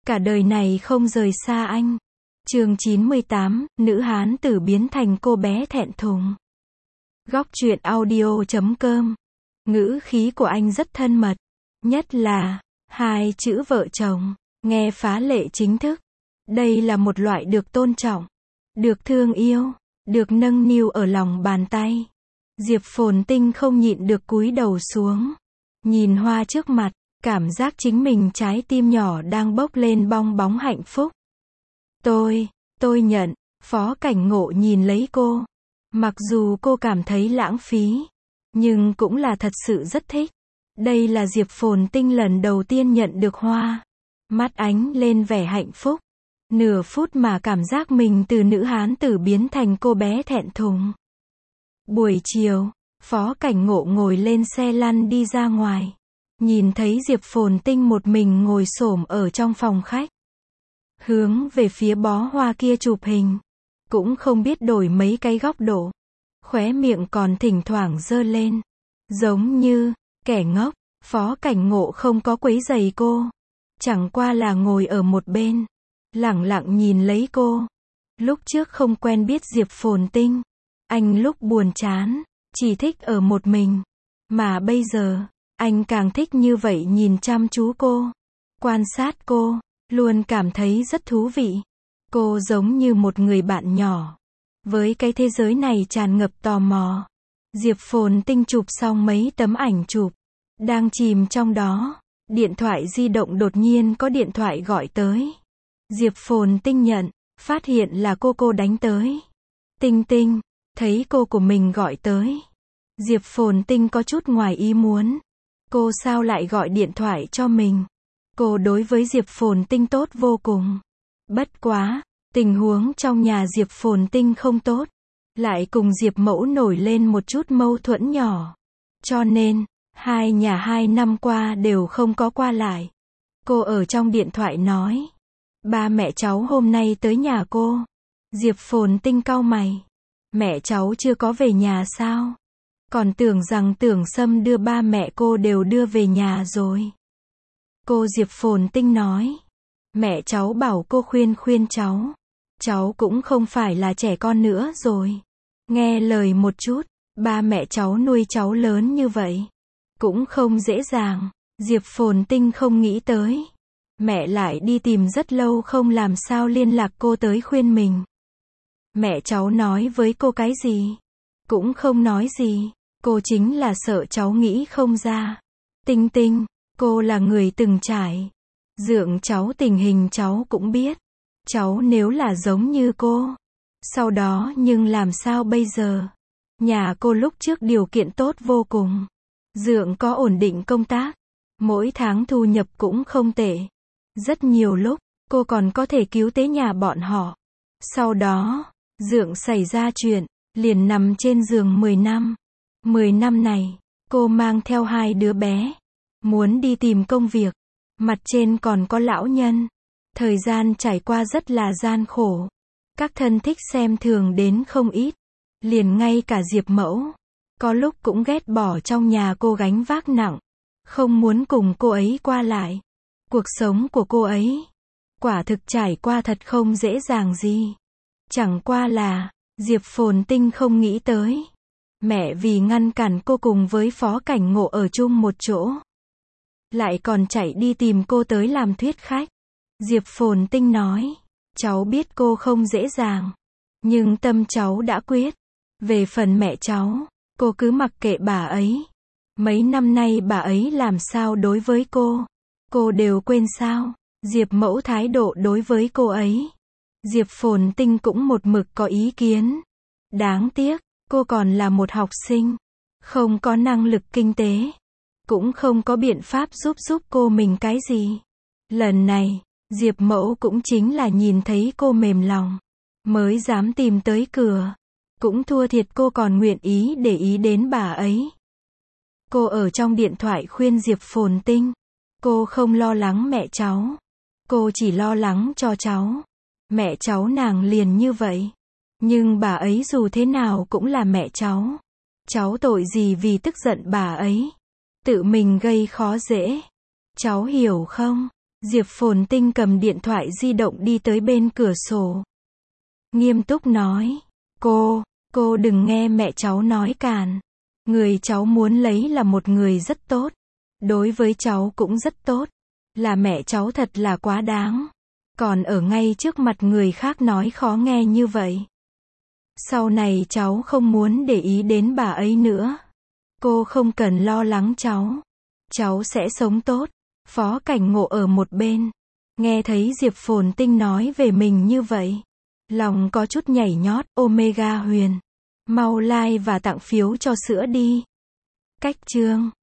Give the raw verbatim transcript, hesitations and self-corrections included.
Cả đời này không rời xa anh. Chương chín mươi tám, nữ hán tử biến thành cô bé thẹn thùng. Góc truyện audio chấm com. Ngữ khí của anh rất thân mật, nhất là hai chữ vợ chồng, nghe phá lệ chính thức. Đây là một loại được tôn trọng, được thương yêu, được nâng niu ở lòng bàn tay. Diệp Phồn Tinh không nhịn được cúi đầu xuống, nhìn hoa trước mặt, cảm giác chính mình trái tim nhỏ đang bốc lên bong bóng hạnh phúc. Tôi, tôi nhận, Phó Cảnh Ngộ nhìn lấy cô. Mặc dù cô cảm thấy lãng phí, nhưng cũng là thật sự rất thích. Đây là Diệp Phồn Tinh lần đầu tiên nhận được hoa. Mắt ánh lên vẻ hạnh phúc. Nửa phút mà cảm giác mình từ nữ hán tử biến thành cô bé thẹn thùng. Buổi chiều, Phó Cảnh Ngộ ngồi lên xe lăn đi ra ngoài. Nhìn thấy Diệp Phồn Tinh một mình ngồi xổm ở trong phòng khách. Hướng về phía bó hoa kia chụp hình. Cũng không biết đổi mấy cái góc độ. Khóe miệng còn thỉnh thoảng giơ lên. Giống như, kẻ ngốc, Phó Cảnh Ngộ không có quấy rầy cô. Chẳng qua là ngồi ở một bên. Lẳng lặng nhìn lấy cô. Lúc trước không quen biết Diệp Phồn Tinh. Anh lúc buồn chán, chỉ thích ở một mình. Mà bây giờ, anh càng thích như vậy nhìn chăm chú cô. Quan sát cô, luôn cảm thấy rất thú vị. Cô giống như một người bạn nhỏ. Với cái thế giới này tràn ngập tò mò. Diệp Phồn Tinh chụp xong mấy tấm ảnh chụp. Đang chìm trong đó. Điện thoại di động đột nhiên có điện thoại gọi tới. Diệp Phồn Tinh nhận, phát hiện là cô cô đánh tới. Tinh Tinh, thấy cô của mình gọi tới. Diệp Phồn Tinh có chút ngoài ý muốn. Cô sao lại gọi điện thoại cho mình? Cô đối với Diệp Phồn Tinh tốt vô cùng. Bất quá, tình huống trong nhà Diệp Phồn Tinh không tốt. Lại cùng Diệp Mẫu nổi lên một chút mâu thuẫn nhỏ. Cho nên, hai nhà hai năm qua đều không có qua lại. Cô ở trong điện thoại nói. Ba mẹ cháu hôm nay tới nhà cô. Diệp Phồn Tinh cau mày. Mẹ cháu chưa có về nhà sao? Còn tưởng rằng Tưởng Sâm đưa ba mẹ cô đều đưa về nhà rồi. Cô Diệp Phồn Tinh nói. Mẹ cháu bảo cô khuyên khuyên cháu. Cháu cũng không phải là trẻ con nữa rồi. Nghe lời một chút, ba mẹ cháu nuôi cháu lớn như vậy. Cũng không dễ dàng. Diệp Phồn Tinh không nghĩ tới. Mẹ lại đi tìm rất lâu không làm sao liên lạc cô tới khuyên mình. Mẹ cháu nói với cô cái gì? Cũng không nói gì. Cô chính là sợ cháu nghĩ không ra. Tinh Tinh, cô là người từng trải. Dượng cháu tình hình cháu cũng biết. Cháu nếu là giống như cô. Sau đó nhưng làm sao bây giờ? Nhà cô lúc trước điều kiện tốt vô cùng. Dượng có ổn định công tác. Mỗi tháng thu nhập cũng không tệ. Rất nhiều lúc, cô còn có thể cứu tế nhà bọn họ. Sau đó, Dượng xảy ra chuyện, liền nằm trên giường mười năm. mười năm này, cô mang theo hai đứa bé. Muốn đi tìm công việc. Mặt trên còn có lão nhân. Thời gian trải qua rất là gian khổ. Các thân thích xem thường đến không ít. Liền ngay cả Diệp Mẫu. Có lúc cũng ghét bỏ trong nhà cô gánh vác nặng. Không muốn cùng cô ấy qua lại. Cuộc sống của cô ấy. Quả thực trải qua thật không dễ dàng gì. Chẳng qua là, Diệp Phồn Tinh không nghĩ tới. Mẹ vì ngăn cản cô cùng với Phó Cảnh Ngộ ở chung một chỗ. Lại còn chạy đi tìm cô tới làm thuyết khách. Diệp Phồn Tinh nói. Cháu biết cô không dễ dàng. Nhưng tâm cháu đã quyết. Về phần mẹ cháu, cô cứ mặc kệ bà ấy. Mấy năm nay bà ấy làm sao đối với cô. Cô đều quên sao. Diệp Mẫu thái độ đối với cô ấy. Diệp Phồn Tinh cũng một mực có ý kiến. Đáng tiếc, cô còn là một học sinh. Không có năng lực kinh tế. Cũng không có biện pháp giúp giúp cô mình cái gì. Lần này, Diệp Mẫu cũng chính là nhìn thấy cô mềm lòng. Mới dám tìm tới cửa. Cũng thua thiệt cô còn nguyện ý để ý đến bà ấy. Cô ở trong điện thoại khuyên Diệp Phồn Tinh. Cô không lo lắng mẹ cháu. Cô chỉ lo lắng cho cháu. Mẹ cháu nàng liền như vậy. Nhưng bà ấy dù thế nào cũng là mẹ cháu. Cháu tội gì vì tức giận bà ấy. Tự mình gây khó dễ. Cháu hiểu không? Diệp Phồn Tinh cầm điện thoại di động đi tới bên cửa sổ. Nghiêm túc nói. Cô, cô đừng nghe mẹ cháu nói càn. Người cháu muốn lấy là một người rất tốt. Đối với cháu cũng rất tốt. Là mẹ cháu thật là quá đáng. Còn ở ngay trước mặt người khác nói khó nghe như vậy. Sau này cháu không muốn để ý đến bà ấy nữa. Cô không cần lo lắng cháu. Cháu sẽ sống tốt. Phó Cảnh Ngộ ở một bên. Nghe thấy Diệp Phồn Tinh nói về mình như vậy. Lòng có chút nhảy nhót. Omega Huyền. Mau like và tặng phiếu cho sữa đi. Cách chương.